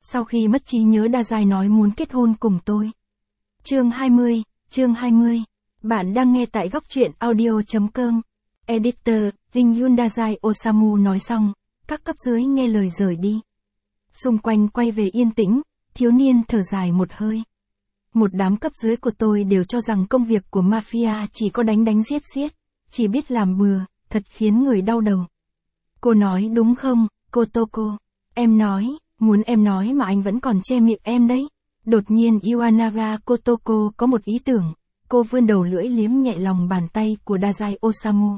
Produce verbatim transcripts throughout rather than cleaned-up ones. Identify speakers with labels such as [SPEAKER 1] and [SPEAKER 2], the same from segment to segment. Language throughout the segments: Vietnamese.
[SPEAKER 1] Sau khi mất trí nhớ Dazai nói muốn kết hôn cùng tôi. Chương hai mươi, chương hai mươi. Bạn đang nghe tại góc truyện audio chấm com. Editor, Jin Yoon Dazai Osamu nói xong, các cấp dưới nghe lời rời đi. Xung quanh quay về yên tĩnh, thiếu niên thở dài một hơi. Một đám cấp dưới của tôi đều cho rằng công việc của mafia chỉ có đánh đánh giết giết, chỉ biết làm bừa, thật khiến người đau đầu. Cô nói đúng không, Kotoko? Em nói, muốn em nói mà anh vẫn còn che miệng em đấy. Đột nhiên Iwanaga Kotoko có một ý tưởng, cô vươn đầu lưỡi liếm nhẹ lòng bàn tay của Dazai Osamu.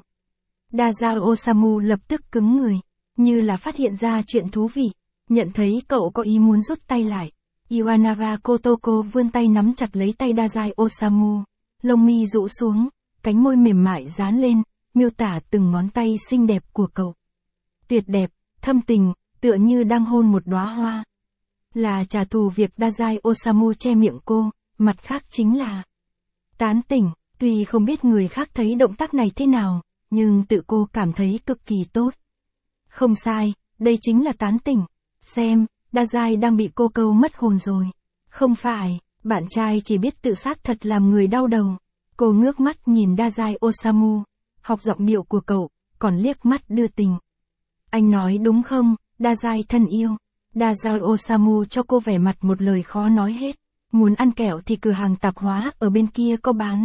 [SPEAKER 1] Dazai Osamu lập tức cứng người, như là phát hiện ra chuyện thú vị, nhận thấy cậu có ý muốn rút tay lại. Iwanaga Kotoko vươn tay nắm chặt lấy tay Dazai Osamu, lông mi rũ xuống, cánh môi mềm mại dán lên, miêu tả từng ngón tay xinh đẹp của cậu. Tuyệt đẹp, thâm tình, tựa như đang hôn một đóa hoa. Là trả thù việc Dazai Osamu che miệng cô, mặt khác chính là tán tỉnh, tuy không biết người khác thấy động tác này thế nào, nhưng tự cô cảm thấy cực kỳ tốt. Không sai, đây chính là tán tỉnh. Xem, Dazai đang bị cô câu mất hồn rồi. Không phải, bạn trai chỉ biết tự sát thật làm người đau đầu. Cô ngước mắt nhìn Dazai Osamu, học giọng điệu của cậu, còn liếc mắt đưa tình. Anh nói đúng không, Dazai thân yêu? Dazai Osamu cho cô vẻ mặt một lời khó nói hết. Muốn ăn kẹo thì cửa hàng tạp hóa ở bên kia có bán.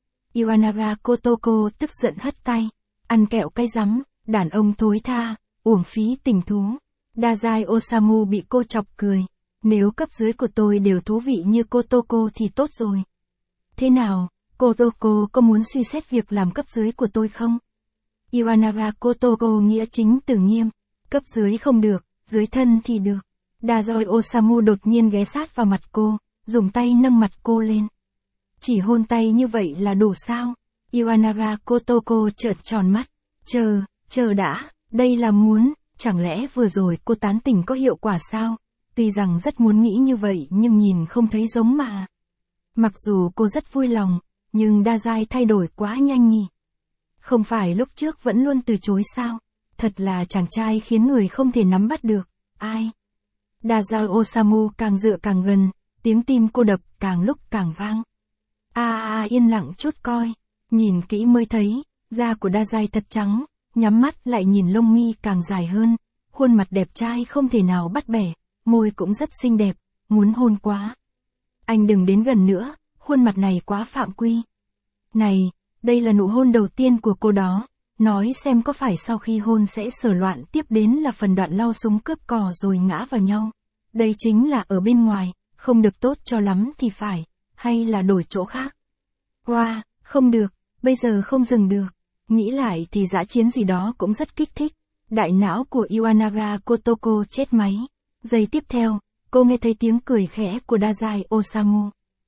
[SPEAKER 1] Iwanaga Kotoko tức giận hất tay. Ăn kẹo cay rắm, đàn ông thối tha, uổng phí tình thú. Dazai Osamu bị cô chọc cười. Nếu cấp dưới của tôi đều thú vị như Kotoko thì tốt rồi. Thế nào, Kotoko có muốn suy xét việc làm cấp dưới của tôi không? Iwanaga Kotoko nghĩa chính từ nghiêm. Cấp dưới không được, dưới thân thì được. Dazai Osamu đột nhiên ghé sát vào mặt cô, dùng tay nâng mặt cô lên. Chỉ hôn tay như vậy là đủ sao? Iwanaga Kotoko trợn tròn mắt. Chờ, chờ đã, đây là muốn, chẳng lẽ vừa rồi cô tán tỉnh có hiệu quả sao? Tuy rằng rất muốn nghĩ như vậy nhưng nhìn không thấy giống mà. Mặc dù cô rất vui lòng, nhưng Dazai thay đổi quá nhanh nhỉ. Không phải lúc trước vẫn luôn từ chối sao? Thật là chàng trai khiến người không thể nắm bắt được. Ai? Dazai Osamu càng dựa càng gần, tiếng tim cô đập càng lúc càng vang. A à, à, yên lặng chút coi, nhìn kỹ mới thấy, da của Dazai thật trắng, nhắm mắt lại nhìn lông mi càng dài hơn, khuôn mặt đẹp trai không thể nào bắt bẻ, môi cũng rất xinh đẹp, muốn hôn quá. Anh đừng đến gần nữa, khuôn mặt này quá phạm quy. Này, đây là nụ hôn đầu tiên của cô đó, nói xem có phải sau khi hôn sẽ sờ loạn tiếp đến là phần đoạn lau súng cướp cò rồi ngã vào nhau. Đây chính là ở bên ngoài, không được tốt cho lắm thì phải, hay là đổi chỗ khác. Wow, không được, bây giờ không dừng được. Nghĩ lại thì dã chiến gì đó cũng rất kích thích. Đại não của Iwanaga Kotoko chết máy. Giây tiếp theo, cô nghe thấy tiếng cười khẽ của Dazai Osamu.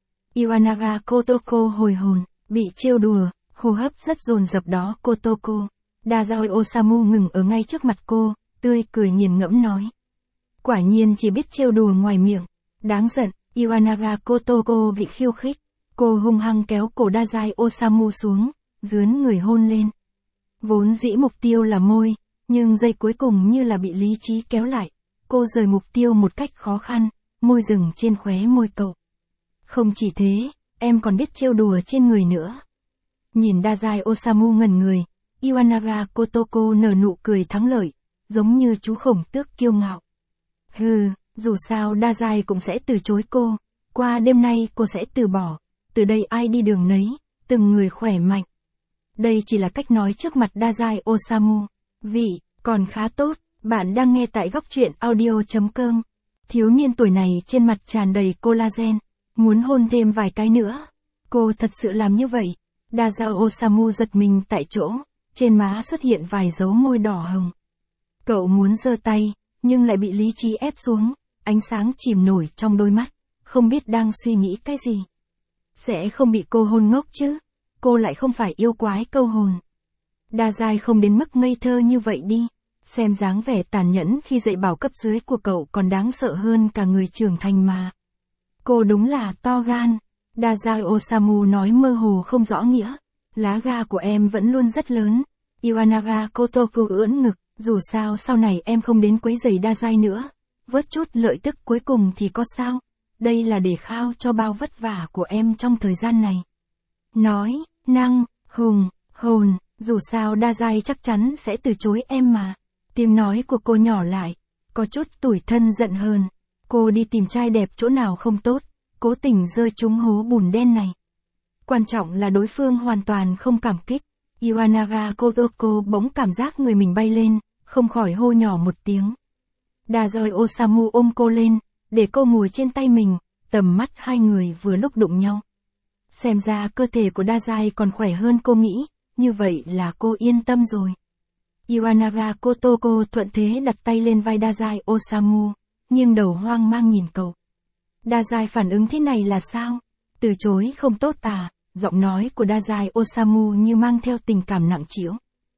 [SPEAKER 1] Iwanaga Kotoko hồi hồn, bị trêu đùa, hô hấp rất dồn dập đó Kotoko. Dazai Osamu ngừng ở ngay trước mặt cô, tươi cười nghiền ngẫm nói. Quả nhiên chỉ biết trêu đùa ngoài miệng. Đáng giận, Iwanaga Kotoko bị khiêu khích. Cô hung hăng kéo cổ Dazai Osamu xuống, dướn người hôn lên. Vốn dĩ mục tiêu là môi, nhưng giây cuối cùng như là bị lý trí kéo lại. Cô rời mục tiêu một cách khó khăn, môi dừng trên khóe môi cậu. Không chỉ thế, em còn biết trêu đùa trên người nữa. Nhìn Dazai Osamu ngẩn người, Iwanaga Kotoko nở nụ cười thắng lợi, giống như chú khổng tước kiêu ngạo. Hừ, dù sao Dazai cũng sẽ từ chối cô, qua đêm nay cô sẽ từ bỏ, từ đây ai đi đường nấy, từng người khỏe mạnh. Đây chỉ là cách nói trước mặt Dazai Osamu. Vị, còn khá tốt, bạn đang nghe tại góc truyện audio chấm com. Thiếu niên tuổi này trên mặt tràn đầy collagen, muốn hôn thêm vài cái nữa. Cô thật sự làm như vậy. Dazai Osamu giật mình tại chỗ, trên má xuất hiện vài dấu môi đỏ hồng. Cậu muốn giơ tay, nhưng lại bị lý trí ép xuống, ánh sáng chìm nổi trong đôi mắt, không biết đang suy nghĩ cái gì. Sẽ không bị cô hôn ngốc chứ, cô lại không phải yêu quái câu hồn. Dazai không đến mức ngây thơ như vậy đi, xem dáng vẻ tàn nhẫn khi dạy bảo cấp dưới của cậu còn đáng sợ hơn cả người trưởng thành mà. Cô đúng là to gan. Dazai Osamu nói mơ hồ không rõ nghĩa. Lá ga của em vẫn luôn rất lớn. Iwanaga Kotoko ưỡn ngực, dù sao sau này em không đến quấy rầy Dazai nữa. vớt chút lợi tức cuối cùng thì có sao, đây là để khao cho bao vất vả của em trong thời gian này. Nói, năng, hùng, hồn, dù sao Đa Giai chắc chắn sẽ từ chối em mà. Tiếng nói của cô nhỏ lại, có chút tủi thân giận hờn. Cô đi tìm trai đẹp chỗ nào không tốt, cố tình rơi trúng hố bùn đen này. Quan trọng là đối phương hoàn toàn không cảm kích. Iwanaga Kotoko bỗng cảm giác người mình bay lên, không khỏi hô nhỏ một tiếng. Dazai Osamu ôm cô lên, để cô ngồi trên tay mình, tầm mắt hai người vừa lúc đụng nhau. Xem ra cơ thể của Dazai còn khỏe hơn cô nghĩ, như vậy là cô yên tâm rồi. Iwanaga Kotoko thuận thế đặt tay lên vai Dazai Osamu, nghiêng đầu hoang mang nhìn cậu. Dazai phản ứng thế này là sao? Từ chối không tốt à? Giọng nói của Dazai Osamu như mang theo tình cảm nặng trĩu.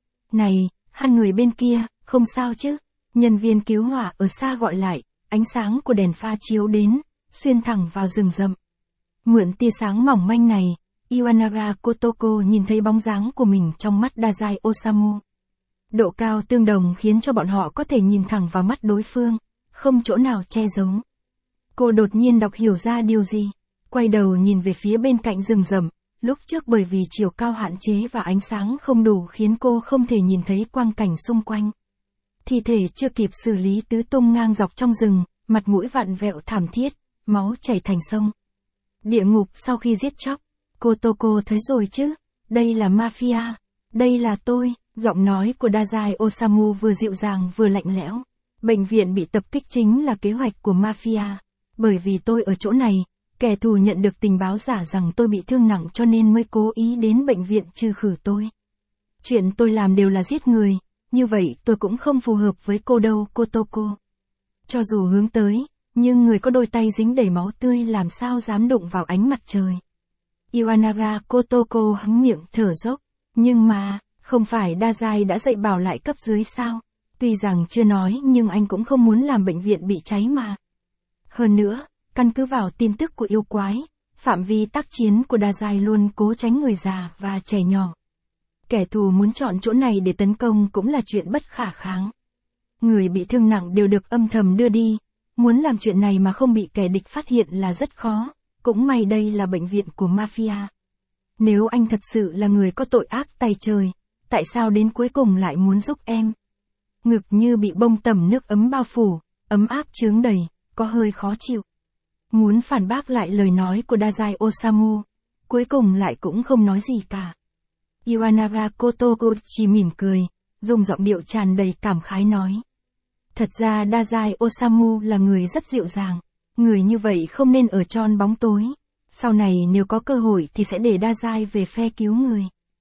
[SPEAKER 1] Này, hai người bên kia, không sao chứ? Nhân viên cứu hỏa ở xa gọi lại, ánh sáng của đèn pha chiếu đến, xuyên thẳng vào rừng rậm. Mượn tia sáng mỏng manh này, Iwanaga Kotoko nhìn thấy bóng dáng của mình trong mắt Dazai Osamu. Độ cao tương đồng khiến cho bọn họ có thể nhìn thẳng vào mắt đối phương, không chỗ nào che giấu. Cô đột nhiên đọc hiểu ra điều gì, quay đầu nhìn về phía bên cạnh rừng rậm, lúc trước bởi vì chiều cao hạn chế và ánh sáng không đủ khiến cô không thể nhìn thấy quang cảnh xung quanh. Thi thể chưa kịp xử lý tứ tung ngang dọc trong rừng, mặt mũi vặn vẹo thảm thiết, máu chảy thành sông. Địa ngục sau khi giết chóc, Kotoko thấy rồi chứ, đây là mafia, đây là tôi, giọng nói của Dazai Osamu vừa dịu dàng vừa lạnh lẽo. Bệnh viện bị tập kích chính là kế hoạch của mafia, bởi vì tôi ở chỗ này, kẻ thù nhận được tình báo giả rằng tôi bị thương nặng cho nên mới cố ý đến bệnh viện trừ khử tôi. Chuyện tôi làm đều là giết người, như vậy tôi cũng không phù hợp với cô đâu Kotoko. Cho dù hướng tới, nhưng người có đôi tay dính đầy máu tươi làm sao dám đụng vào ánh mặt trời. Iwanaga Kotoko hắng miệng thở dốc, nhưng mà, không phải Dazai đã dạy bảo lại cấp dưới sao? Tuy rằng chưa nói nhưng anh cũng không muốn làm bệnh viện bị cháy mà. Hơn nữa, căn cứ vào tin tức của yêu quái, phạm vi tác chiến của Dazai luôn cố tránh người già và trẻ nhỏ. Kẻ thù muốn chọn chỗ này để tấn công cũng là chuyện bất khả kháng. Người bị thương nặng đều được âm thầm đưa đi, muốn làm chuyện này mà không bị kẻ địch phát hiện là rất khó, cũng may đây là bệnh viện của mafia. Nếu anh thật sự là người có tội ác tày trời, tại sao đến cuối cùng lại muốn giúp em? Ngực như bị bông tẩm nước ấm bao phủ, ấm áp chướng đầy, có hơi khó chịu. Muốn phản bác lại lời nói của Dazai Osamu, cuối cùng lại cũng không nói gì cả. Iwanaga Kotoko chỉ mỉm cười, dùng giọng điệu tràn đầy cảm khái nói. Thật ra Dazai Osamu là người rất dịu dàng, người như vậy không nên ở tròn bóng tối. Sau này nếu có cơ hội thì sẽ để Dazai về phe cứu người.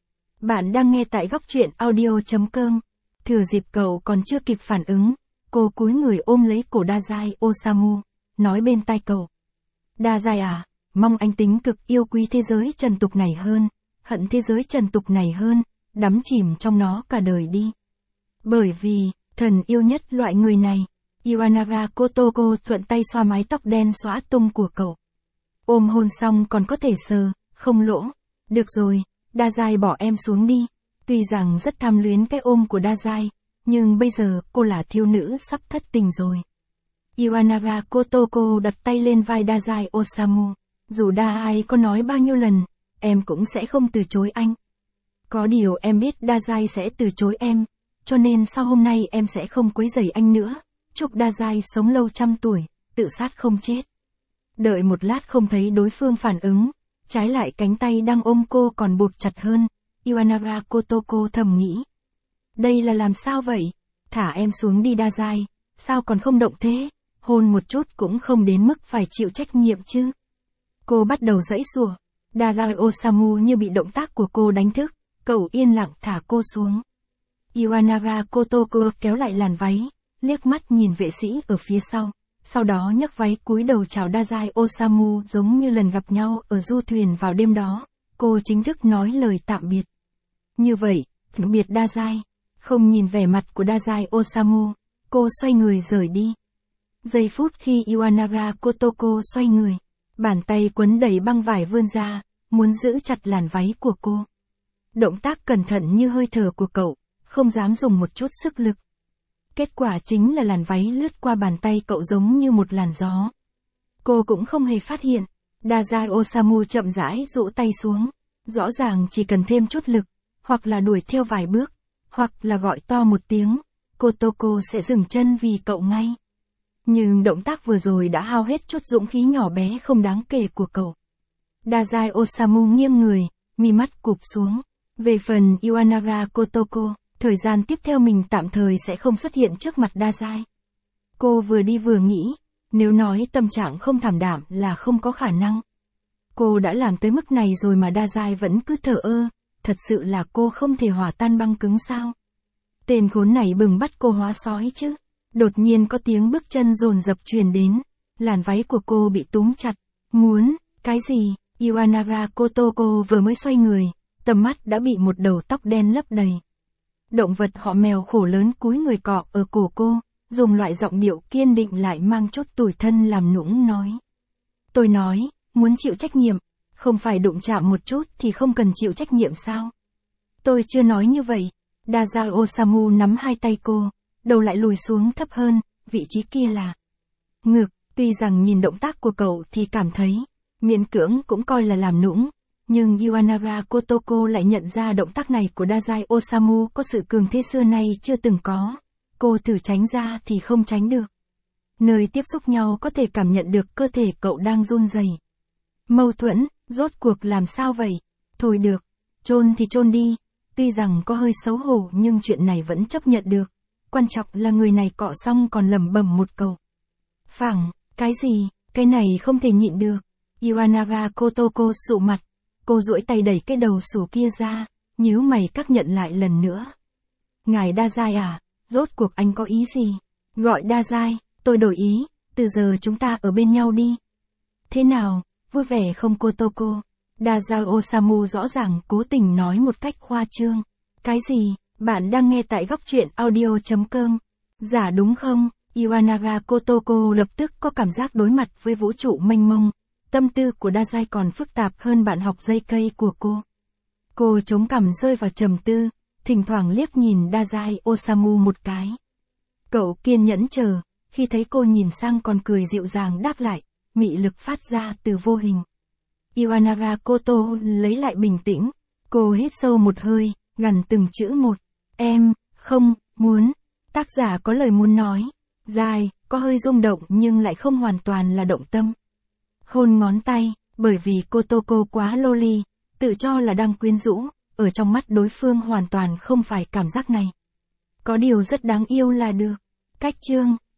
[SPEAKER 1] Bạn đang nghe tại góc truyện audio chấm com. Thừa dịp cậu còn chưa kịp phản ứng, cô cúi người ôm lấy cổ Dazai Osamu, nói bên tai cậu. Dazai à, mong anh tính cực yêu quý thế giới trần tục này hơn, hận thế giới trần tục này hơn, đắm chìm trong nó cả đời đi. Bởi vì, thần yêu nhất loại người này. Iwanaga Kotoko thuận tay xoa mái tóc đen xõa tung của cậu. Ôm hôn xong còn có thể sờ, không lỗ. Được rồi, Dazai bỏ em xuống đi. Tuy rằng rất tham luyến cái ôm của Dazai, nhưng bây giờ cô là thiếu nữ sắp thất tình rồi. Iwanaga Kotoko đặt tay lên vai Dazai Osamu. Dù Dazai có nói bao nhiêu lần, em cũng sẽ không từ chối anh. Có điều em biết Dazai sẽ từ chối em, cho nên sau hôm nay em sẽ không quấy rầy anh nữa. Chúc Dazai sống lâu trăm tuổi, tự sát không chết. Đợi một lát không thấy đối phương phản ứng, trái lại cánh tay đang ôm cô còn buộc chặt hơn. Iwanaga Kotoko thầm nghĩ. Đây là làm sao vậy? Thả em xuống đi Dazai, sao còn không động thế? Hôn một chút cũng không đến mức phải chịu trách nhiệm chứ. Cô bắt đầu giãy giụa. Dazai Osamu như bị động tác của cô đánh thức, cậu yên lặng thả cô xuống. Iwanaga Kotoko kéo lại làn váy, liếc mắt nhìn vệ sĩ ở phía sau, sau đó nhấc váy cúi đầu chào Dazai Osamu giống như lần gặp nhau ở du thuyền vào đêm đó, cô chính thức nói lời tạm biệt. Như vậy, tạm biệt Dazai, không nhìn vẻ mặt của Dazai Osamu, cô xoay người rời đi. Giây phút khi Iwanaga Kotoko xoay người, bàn tay quấn đầy băng vải vươn ra, muốn giữ chặt làn váy của cô. Động tác cẩn thận như hơi thở của cậu, không dám dùng một chút sức lực. Kết quả chính là làn váy lướt qua bàn tay cậu giống như một làn gió. Cô cũng không hề phát hiện. Dazai Osamu chậm rãi rũ tay xuống. Rõ ràng chỉ cần thêm chút lực, hoặc là đuổi theo vài bước, hoặc là gọi to một tiếng, Kotoko sẽ dừng chân vì cậu ngay. Nhưng động tác vừa rồi đã hao hết chút dũng khí nhỏ bé không đáng kể của cậu. Dazai Osamu nghiêng người, mi mắt cụp xuống. Về phần Iwanaga Kotoko, thời gian tiếp theo mình tạm thời sẽ không xuất hiện trước mặt Dazai. Cô vừa đi vừa nghĩ, nếu nói tâm trạng không thảm đạm là không có khả năng. Cô đã làm tới mức này rồi mà Dazai vẫn cứ thờ ơ, thật sự là cô không thể hòa tan băng cứng sao? Tên khốn này bừng bắt cô hóa sói chứ. Đột nhiên có tiếng bước chân dồn dập truyền đến, làn váy của cô bị túm chặt. Muốn, cái gì? Iwanaga Kotoko vừa mới xoay người, tầm mắt đã bị một đầu tóc đen lấp đầy. Động vật họ mèo khổ lớn cúi người cọ ở cổ cô, dùng loại giọng điệu kiên định lại mang chút tủi thân làm nũng nói. Tôi nói, muốn chịu trách nhiệm, không phải đụng chạm một chút thì không cần chịu trách nhiệm sao? Tôi chưa nói như vậy. Dazai Osamu nắm hai tay cô, đầu lại lùi xuống thấp hơn, vị trí kia là ngực. Tuy rằng nhìn động tác của cậu thì cảm thấy, miễn cưỡng cũng coi là làm nũng, nhưng Iwanaga Kotoko lại nhận ra động tác này của Dazai Osamu có sự cường thế xưa nay chưa từng có. Cô thử tránh ra thì không tránh được. Nơi tiếp xúc nhau có thể cảm nhận được cơ thể cậu đang run rẩy. Mâu thuẫn, rốt cuộc làm sao vậy? Thôi được, chôn thì chôn đi. Tuy rằng có hơi xấu hổ nhưng chuyện này vẫn chấp nhận được. Quan trọng là người này cọ xong còn lẩm bẩm một câu. Phẳng, cái gì, cái này không thể nhịn được. Iwanaga Kotoko sụ mặt. Cô duỗi tay đẩy cái đầu sủ kia ra, nhíu mày các nhận lại lần nữa. Ngài Dazai à, rốt cuộc anh có ý gì? Gọi Dazai, tôi đổi ý, từ giờ chúng ta ở bên nhau đi. Thế nào, vui vẻ không Kotoko? Dazai Osamu rõ ràng cố tình nói một cách khoa trương. Cái gì, bạn đang nghe tại góc truyện audio.com. Giả đúng không? Iwanaga Kotoko lập tức có cảm giác đối mặt với vũ trụ mênh mông. Tâm tư của Dazai còn phức tạp hơn bạn học dây cây của cô. Cô chống cằm rơi vào trầm tư, thỉnh thoảng liếc nhìn Dazai Osamu một cái. Cậu kiên nhẫn chờ, khi thấy cô nhìn sang còn cười dịu dàng đáp lại, mị lực phát ra từ vô hình. Iwanaga Koto lấy lại bình tĩnh, cô hít sâu một hơi, gằn từng chữ một. Em, không, muốn. Tác giả có lời muốn nói. Dài, có hơi rung động nhưng lại không hoàn toàn là động tâm. Hôn ngón tay, bởi vì Kotoko quá loli, tự cho là đang quyến rũ, ở trong mắt đối phương hoàn toàn không phải cảm giác này. Có điều rất đáng yêu là được. Cách chương